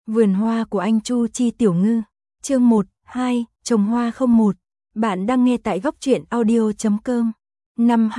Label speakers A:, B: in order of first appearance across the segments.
A: Vườn hoa của anh Chu Chi Tiểu Ngư, chương 1, 2, trồng hoa 01. Bạn đang nghe tại góc truyện audio.com. Năm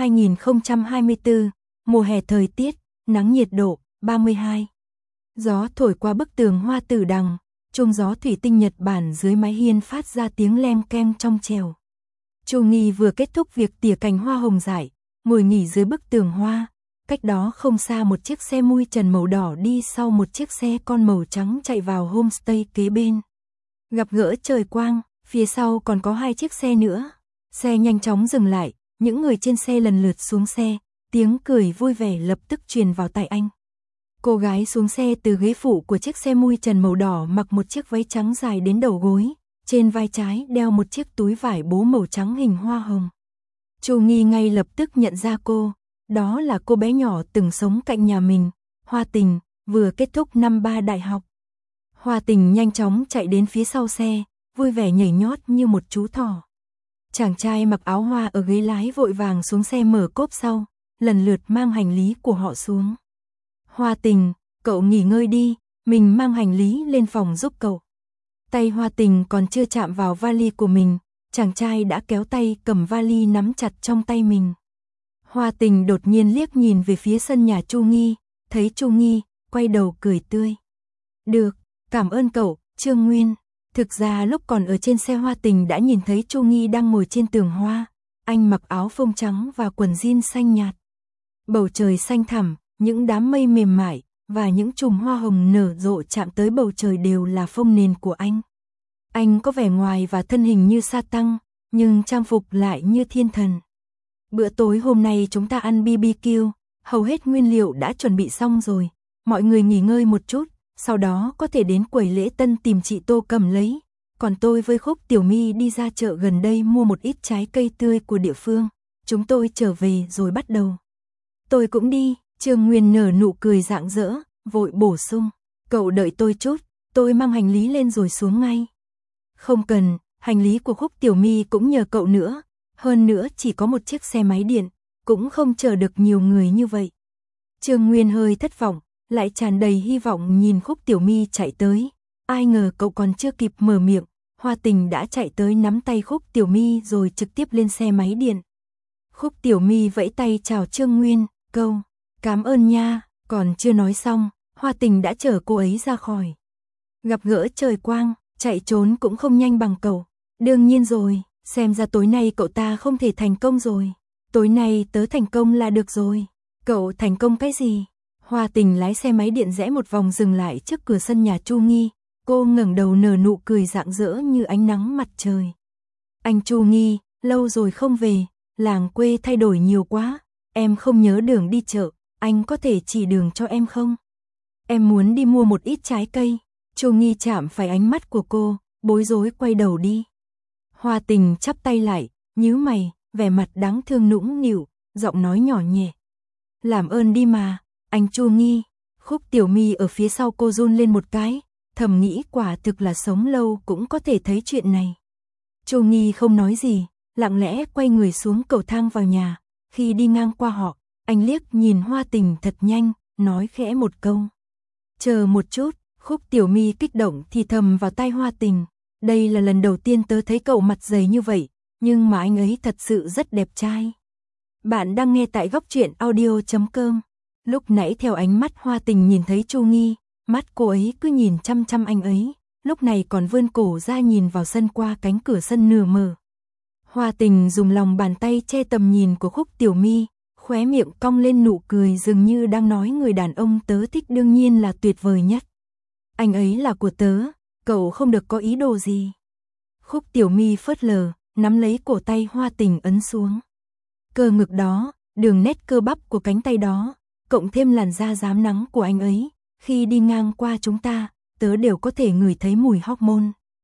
A: 2024, mùa hè thời tiết, nắng nhiệt độ 32. Gió thổi qua bức tường hoa tử đằng, chuông gió thủy tinh Nhật Bản dưới mái hiên phát ra tiếng leng keng trong trèo. Chu Nghi vừa kết thúc việc tỉa cành hoa hồng dại, ngồi nghỉ dưới bức tường hoa. Cách đó không xa một chiếc xe mui trần màu đỏ đi sau một chiếc xe con màu trắng chạy vào homestay kế bên. Gặp gỡ trời quang, phía sau còn có 2 chiếc xe nữa. Xe nhanh chóng dừng lại, những người trên xe lần lượt xuống xe, tiếng cười vui vẻ lập tức truyền vào tai anh. Cô gái xuống xe từ ghế phụ của chiếc xe mui trần màu đỏ mặc một chiếc váy trắng dài đến đầu gối, trên vai trái đeo một chiếc túi vải bố màu trắng hình hoa hồng. Chu Nghi ngay lập tức nhận ra cô. Đó là cô bé nhỏ từng sống cạnh nhà mình, Hoa Tình, vừa kết thúc năm 3 đại học. Hoa Tình nhanh chóng chạy đến phía sau xe, vui vẻ nhảy nhót như một chú thỏ. Chàng trai mặc áo hoa ở ghế lái vội vàng xuống xe mở cốp sau, lần lượt mang hành lý của họ xuống. Hoa Tình, cậu nghỉ ngơi đi, mình mang hành lý lên phòng giúp cậu. Tay Hoa Tình còn chưa chạm vào vali của mình, chàng trai đã kéo tay cầm vali nắm chặt trong tay mình. Hoa Tình đột nhiên liếc nhìn về phía sân nhà Chu Nghi, thấy Chu Nghi, quay đầu cười tươi. Được, cảm ơn cậu, Trương Nguyên. Thực ra lúc còn ở trên xe Hoa Tình đã nhìn thấy Chu Nghi đang ngồi trên tường hoa, anh mặc áo phông trắng và quần jean xanh nhạt. Bầu trời xanh thẳm, những đám mây mềm mại và những chùm hoa hồng nở rộ chạm tới bầu trời đều là phông nền của anh. Anh có vẻ ngoài và thân hình như sa tăng, nhưng trang phục lại như thiên thần. Bữa tối hôm nay chúng ta ăn BBQ, hầu hết nguyên liệu đã chuẩn bị xong rồi. Mọi người nghỉ ngơi một chút, sau đó có thể đến quầy lễ tân tìm chị Tô cầm lấy. Còn tôi với Khúc Tiểu My đi ra chợ gần đây mua một ít trái cây tươi của địa phương. Chúng tôi trở về rồi bắt đầu. Tôi cũng đi, Trương Nguyên nở nụ cười rạng rỡ, vội bổ sung. Cậu đợi tôi chút, tôi mang hành lý lên rồi xuống ngay. Không cần, hành lý của Khúc Tiểu My cũng nhờ cậu nữa. Hơn nữa chỉ có một chiếc xe máy điện, cũng không chở được nhiều người như vậy. Trương Nguyên hơi thất vọng, lại tràn đầy hy vọng nhìn Khúc Tiểu My chạy tới. Ai ngờ cậu còn chưa kịp mở miệng, Hoa Tình đã chạy tới nắm tay Khúc Tiểu My rồi trực tiếp lên xe máy điện. Khúc Tiểu My vẫy tay chào Trương Nguyên, câu, cảm ơn nha, còn chưa nói xong, Hoa Tình đã chở cô ấy ra khỏi. Gặp gỡ trời quang, chạy trốn cũng không nhanh bằng cậu, đương nhiên rồi. Xem ra tối nay cậu ta không thể thành công rồi. Tối nay tớ thành công là được rồi. Cậu thành công cái gì? Hoa Tình lái xe máy điện rẽ một vòng dừng lại trước cửa sân nhà Chu Nghi. Cô ngẩng đầu nở nụ cười rạng rỡ như ánh nắng mặt trời. Anh Chu Nghi, lâu rồi không về, làng quê thay đổi nhiều quá. Em không nhớ đường đi chợ, anh có thể chỉ đường cho em không? Em muốn đi mua một ít trái cây. Chu Nghi chạm phải ánh mắt của cô, bối rối quay đầu đi. Hoa Tình chắp tay lại, nhíu mày, vẻ mặt đáng thương nũng nịu, giọng nói nhỏ nhẹ. Làm ơn đi mà, anh Chu Nghi. Khúc Tiểu My ở phía sau cô run lên một cái, thầm nghĩ quả thực là sống lâu cũng có thể thấy chuyện này. Chu Nghi không nói gì, lặng lẽ quay người xuống cầu thang vào nhà. Khi đi ngang qua họ, anh liếc nhìn Hoa Tình thật nhanh, nói khẽ một câu. Chờ một chút, Khúc Tiểu My kích động thì thầm vào tai Hoa Tình. Đây là lần đầu tiên tớ thấy cậu mặt dày như vậy, nhưng mà anh ấy thật sự rất đẹp trai. Bạn đang nghe tại góc truyện audio.com. Lúc nãy theo ánh mắt Hoa Tình nhìn thấy Chu Nghi, mắt cô ấy cứ nhìn chăm chăm anh ấy, lúc này còn vươn cổ ra nhìn vào sân qua cánh cửa sân nửa mở. Hoa Tình dùng lòng bàn tay che tầm nhìn của Khúc Tiểu My, khóe miệng cong lên nụ cười dường như đang nói người đàn ông tớ thích đương nhiên là tuyệt vời nhất. Anh ấy là của tớ. Cậu không được có ý đồ gì. Khúc Tiểu My phớt lờ, nắm lấy cổ tay Hoa Tình ấn xuống. Cơ ngực đó, đường nét cơ bắp của cánh tay đó, cộng thêm làn da rám nắng của anh ấy, khi đi ngang qua chúng ta, tớ đều có thể ngửi thấy mùi hormone.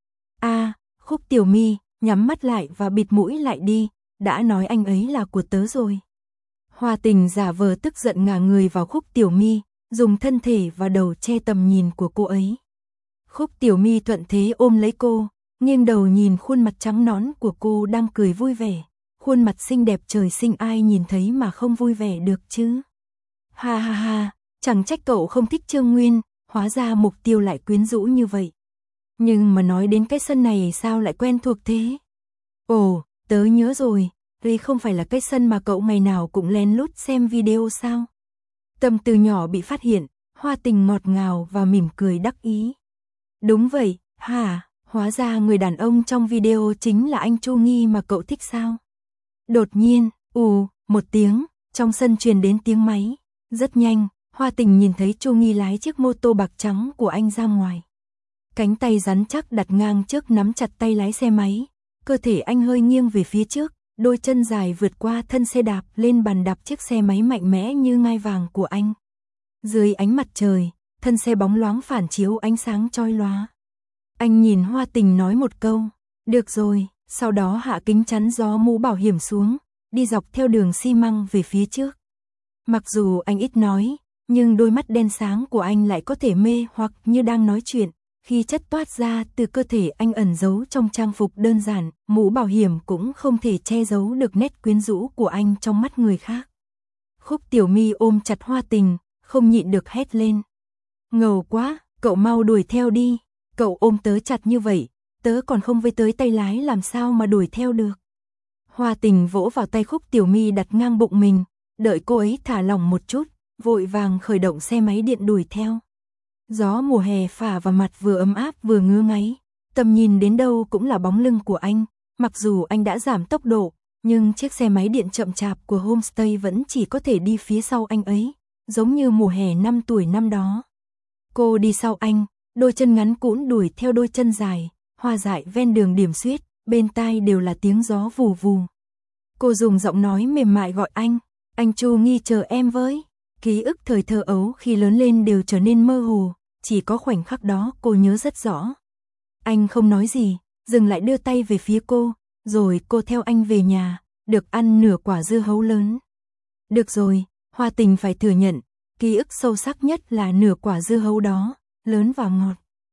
A: Khúc Tiểu My, nhắm mắt lại và bịt mũi lại đi, đã nói anh ấy là của tớ rồi. Hoa Tình giả vờ tức giận ngả người vào Khúc Tiểu My, dùng thân thể và đầu che tầm nhìn của cô ấy. Khúc Tiểu My thuận thế ôm lấy cô, nghiêng đầu nhìn khuôn mặt trắng nõn của cô đang cười vui vẻ. Khuôn mặt xinh đẹp trời sinh ai nhìn thấy mà không vui vẻ được chứ. Ha ha ha, chẳng trách cậu không thích Trương Nguyên, hóa ra mục tiêu lại quyến rũ như vậy. Nhưng mà nói đến cái sân này sao lại quen thuộc thế? Ồ, tớ nhớ rồi, đây không phải là cái sân mà cậu ngày nào cũng lén lút xem video sao? Tâm tư nhỏ bị phát hiện, Hoa Tình ngọt ngào và mỉm cười đắc ý. Đúng vậy, hả, hóa ra người đàn ông trong video chính là anh Chu Nghi mà cậu thích sao? Đột nhiên, một tiếng, trong sân truyền đến tiếng máy. Rất nhanh, Hoa Tình nhìn thấy Chu Nghi lái chiếc mô tô bạc trắng của anh ra ngoài. Cánh tay rắn chắc đặt ngang trước nắm chặt tay lái xe máy, cơ thể anh hơi nghiêng về phía trước, đôi chân dài vượt qua thân xe đạp lên bàn đạp chiếc xe máy mạnh mẽ như ngai vàng của anh. Dưới ánh mặt trời, thân xe bóng loáng phản chiếu ánh sáng chói lóa. Anh nhìn Hoa Tình nói một câu, được rồi, sau đó hạ kính chắn gió mũ bảo hiểm xuống, đi dọc theo đường xi măng về phía trước. Mặc dù anh ít nói, nhưng đôi mắt đen sáng của anh lại có thể mê hoặc như đang nói chuyện. Khi chất toát ra từ cơ thể anh ẩn giấu trong trang phục đơn giản, mũ bảo hiểm cũng không thể che giấu được nét quyến rũ của anh trong mắt người khác. Khúc Tiểu My ôm chặt Hoa Tình, không nhịn được hét lên. Ngầu quá, cậu mau đuổi theo đi, cậu ôm tớ chặt như vậy, tớ còn không với tới tay lái làm sao mà đuổi theo được. Hoa Tình vỗ vào tay Khúc Tiểu My đặt ngang bụng mình, đợi cô ấy thả lỏng một chút, vội vàng khởi động xe máy điện đuổi theo. Gió mùa hè phả vào mặt vừa ấm áp vừa ngứa ngáy, tầm nhìn đến đâu cũng là bóng lưng của anh, mặc dù anh đã giảm tốc độ, nhưng chiếc xe máy điện chậm chạp của Homestay vẫn chỉ có thể đi phía sau anh ấy, giống như mùa hè 5 tuổi năm đó. Cô đi sau anh, đôi chân ngắn cũn đuổi theo đôi chân dài, hoa dại ven đường điểm xuyết, bên tai đều là tiếng gió vù vù. Cô dùng giọng nói mềm mại gọi anh Chu Nghi chờ em với. Ký ức thời thơ ấu khi lớn lên đều trở nên mơ hồ, chỉ có khoảnh khắc đó cô nhớ rất rõ. Anh không nói gì, dừng lại đưa tay về phía cô, rồi cô theo anh về nhà, được ăn nửa quả dưa hấu lớn. Được rồi, Hoa Tình phải thừa nhận, ký ức sâu sắc nhất là nửa quả dưa hấu đó, lớn và ngọt.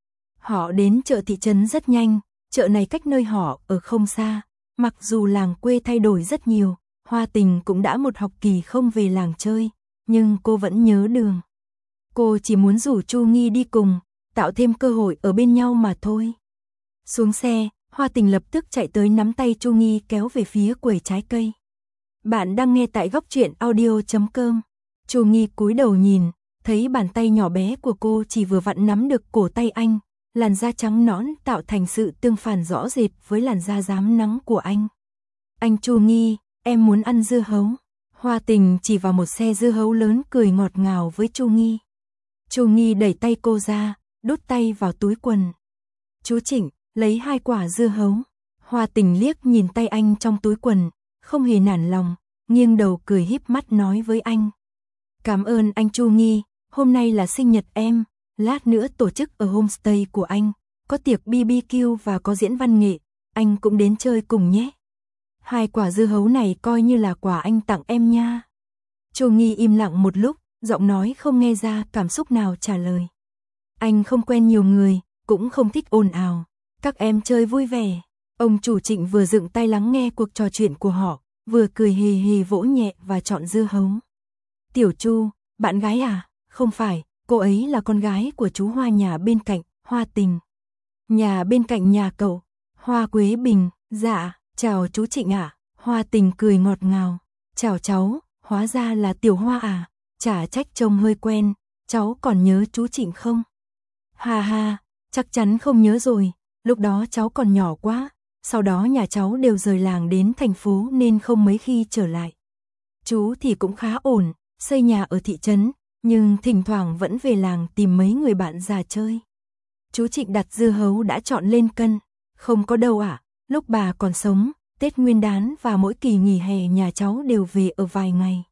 A: Họ đến chợ thị trấn rất nhanh, chợ này cách nơi họ ở không xa, mặc dù làng quê thay đổi rất nhiều, Hoa Tình cũng đã một học kỳ không về làng chơi. Nhưng cô vẫn nhớ đường. Cô chỉ muốn rủ Chu Nghi đi cùng, tạo thêm cơ hội ở bên nhau mà thôi. Xuống xe, Hoa Tình lập tức chạy tới nắm tay Chu Nghi kéo về phía quầy trái cây. Bạn đang nghe tại góc truyện audio.com. Chu Nghi cúi đầu nhìn, thấy bàn tay nhỏ bé của cô chỉ vừa vặn nắm được cổ tay anh, làn da trắng nõn tạo thành sự tương phản rõ rệt với làn da rám nắng của anh. Anh Chu Nghi, em muốn ăn dưa hấu. Hoa Tình chỉ vào một xe dưa hấu lớn cười ngọt ngào với Chu Nghi. Chu Nghi đẩy tay cô ra, đút tay vào túi quần. Chú Trịnh, lấy 2 quả dưa hấu. Hoa Tình liếc nhìn tay anh trong túi quần, không hề nản lòng, nghiêng đầu cười híp mắt nói với anh. Cảm ơn anh Chu Nghi, hôm nay là sinh nhật em, lát nữa tổ chức ở homestay của anh, có tiệc BBQ và có diễn văn nghệ, anh cũng đến chơi cùng nhé. 2 quả dưa hấu này coi như là quà anh tặng em nha. Chu Nghi im lặng một lúc, giọng nói không nghe ra cảm xúc nào trả lời. Anh không quen nhiều người, cũng không thích ồn ào, các em chơi vui vẻ. Ông chủ Trịnh vừa dựng tay lắng nghe cuộc trò chuyện của họ, vừa cười hề hề vỗ nhẹ và chọn dưa hấu. Tiểu Chu, bạn gái à? Không phải, cô ấy là con gái của chú Hoa nhà bên cạnh, Hoa Tình. Nhà bên cạnh nhà cậu, Hoa Quế Bình, dạ. Chào chú Trịnh ạ, Hoa Tình cười ngọt ngào. Chào cháu, hóa ra là Tiểu Hoa à, chả trách trông hơi quen, cháu còn nhớ chú Trịnh không? Ha ha, chắc chắn không nhớ rồi, lúc đó cháu còn nhỏ quá, sau đó nhà cháu đều rời làng đến thành phố nên không mấy khi trở lại. Chú thì cũng khá ổn, xây nhà ở thị trấn, nhưng thỉnh thoảng vẫn về làng tìm mấy người bạn già chơi. Chú Trịnh đặt dưa hấu đã chọn lên cân, không có đâu ạ. Lúc bà còn sống, Tết Nguyên đán và mỗi kỳ nghỉ hè nhà cháu đều về ở vài ngày.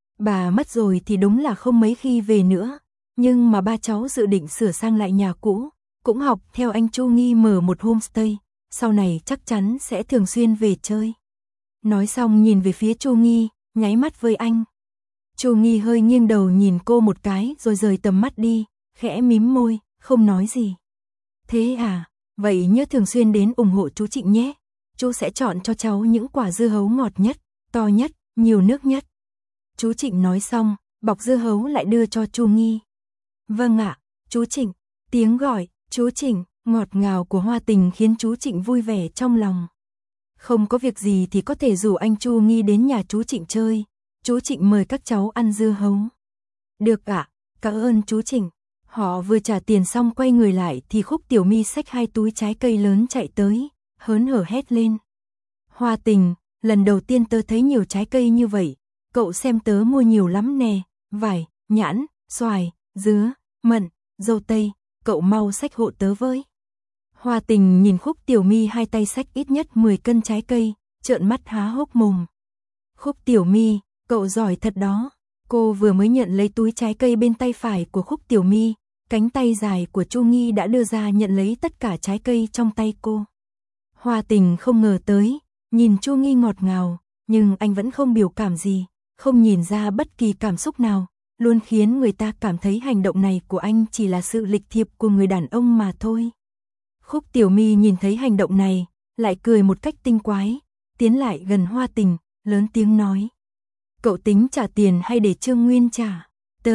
A: Bà mất rồi thì đúng là không mấy khi về nữa, nhưng mà ba cháu dự định sửa sang lại nhà cũ, cũng học theo anh Chu Nghi mở một homestay, sau này chắc chắn sẽ thường xuyên về chơi. Nói xong nhìn về phía Chu Nghi, nháy mắt với anh. Chu Nghi hơi nghiêng đầu nhìn cô một cái rồi rời tầm mắt đi, khẽ mím môi, không nói gì. Thế à? Vậy nhớ thường xuyên đến ủng hộ chú Trịnh nhé. Chú sẽ chọn cho cháu những quả dưa hấu ngọt nhất, to nhất, nhiều nước nhất. Chú Trịnh nói xong, bọc dưa hấu lại đưa cho Chu Nghi. Vâng ạ, chú Trịnh. Tiếng gọi, chú Trịnh, ngọt ngào của Hoa Tình khiến chú Trịnh vui vẻ trong lòng. Không có việc gì thì có thể rủ anh Chu Nghi đến nhà chú Trịnh chơi. Chú Trịnh mời các cháu ăn dưa hấu. Được ạ, cảm ơn chú Trịnh. Họ vừa trả tiền xong quay người lại thì Khúc Tiểu My xách 2 túi trái cây lớn chạy tới, hớn hở hét lên. Hoa Tình, lần đầu tiên tớ thấy nhiều trái cây như vậy, cậu xem tớ mua nhiều lắm nè, vải, nhãn, xoài, dứa, mận, dâu tây, cậu mau xách hộ tớ với. Hoa Tình nhìn Khúc Tiểu My hai tay xách ít nhất 10 cân trái cây, trợn mắt há hốc mồm. Khúc Tiểu My, cậu giỏi thật đó. Cô vừa mới nhận lấy túi trái cây bên tay phải của Khúc Tiểu My, cánh tay dài của Chu Nghi đã đưa ra nhận lấy tất cả trái cây trong tay cô. Hoa Tình không ngờ tới, nhìn Chu Nghi ngọt ngào, nhưng anh vẫn không biểu cảm gì, không nhìn ra bất kỳ cảm xúc nào, luôn khiến người ta cảm thấy hành động này của anh chỉ là sự lịch thiệp của người đàn ông mà thôi. Khúc Tiểu My nhìn thấy hành động này, lại cười một cách tinh quái, tiến lại gần Hoa Tình, lớn tiếng nói. Cậu tính trả tiền hay để Trương Nguyên trả?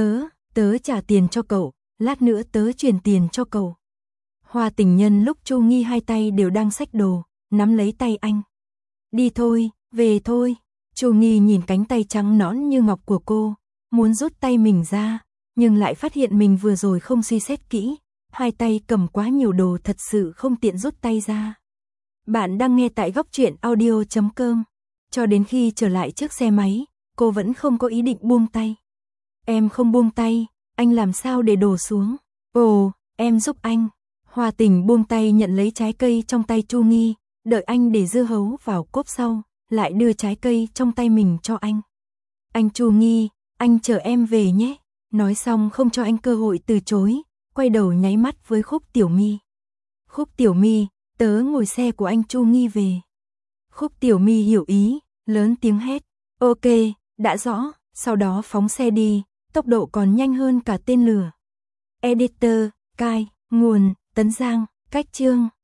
A: Tớ trả tiền cho cậu, lát nữa tớ chuyển tiền cho cậu. Hoa Tình nhân lúc Chu Nghi hai tay đều đang xách đồ, nắm lấy tay anh. Đi thôi, về thôi. Chu Nghi nhìn cánh tay trắng nõn như ngọc của cô, muốn rút tay mình ra, nhưng lại phát hiện mình vừa rồi không suy xét kỹ, hai tay cầm quá nhiều đồ thật sự không tiện rút tay ra. Bạn đang nghe tại Góc Truyện Audio.com. Cho đến khi trở lại trước xe máy, cô vẫn không có ý định buông tay. Em không buông tay, anh làm sao để đổ xuống? Ồ, em giúp anh. Hoa Tình buông tay nhận lấy trái cây trong tay Chu Nghi, đợi anh để dưa hấu vào cốp sau, lại đưa trái cây trong tay mình cho anh. Anh Chu Nghi, anh chờ em về nhé. Nói xong không cho anh cơ hội từ chối, quay đầu nháy mắt với Khúc Tiểu My. Khúc Tiểu My, tớ ngồi xe của anh Chu Nghi về. Khúc Tiểu My hiểu ý, lớn tiếng hét. Ok, đã rõ, sau đó phóng xe đi, tốc độ còn nhanh hơn cả tên lửa. Editor, cai, nguồn, Tấn Giang, cách chương.